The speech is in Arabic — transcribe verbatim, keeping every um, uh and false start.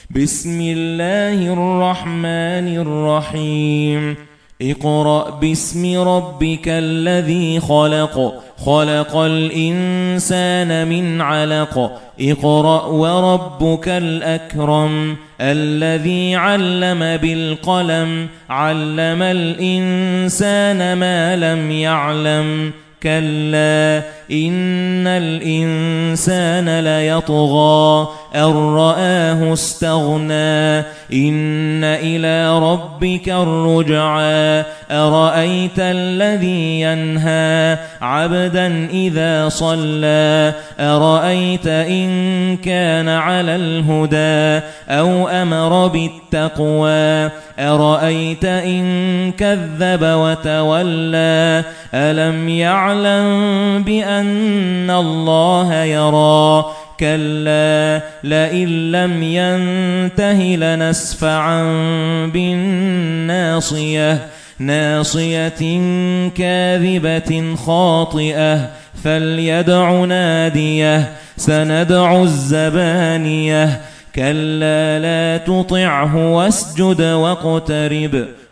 بسم الله الرحمن الرحيم اقرأ باسم ربك الذي خلق خلق الإنسان من علق اقرأ وربك الأكرم الذي علم بالقلم علم الإنسان ما لم يعلم كلا إن الإنسان ليطغى أن رآه استغنى إن إلى ربك الرجعى أرأيت الذي ينهى عبدا إذا صلى أرأيت إن كان على الهدى أو أمر بالتقوى أرأيت إن كذب وتولى ألم يعلم بأن الله يرى كلا لئن لم ينته لنسفعا بالناصية ناصية كاذبة خاطئة فليدع ناديه سندع الزبانية كلا لا تطعه واسجد واقترب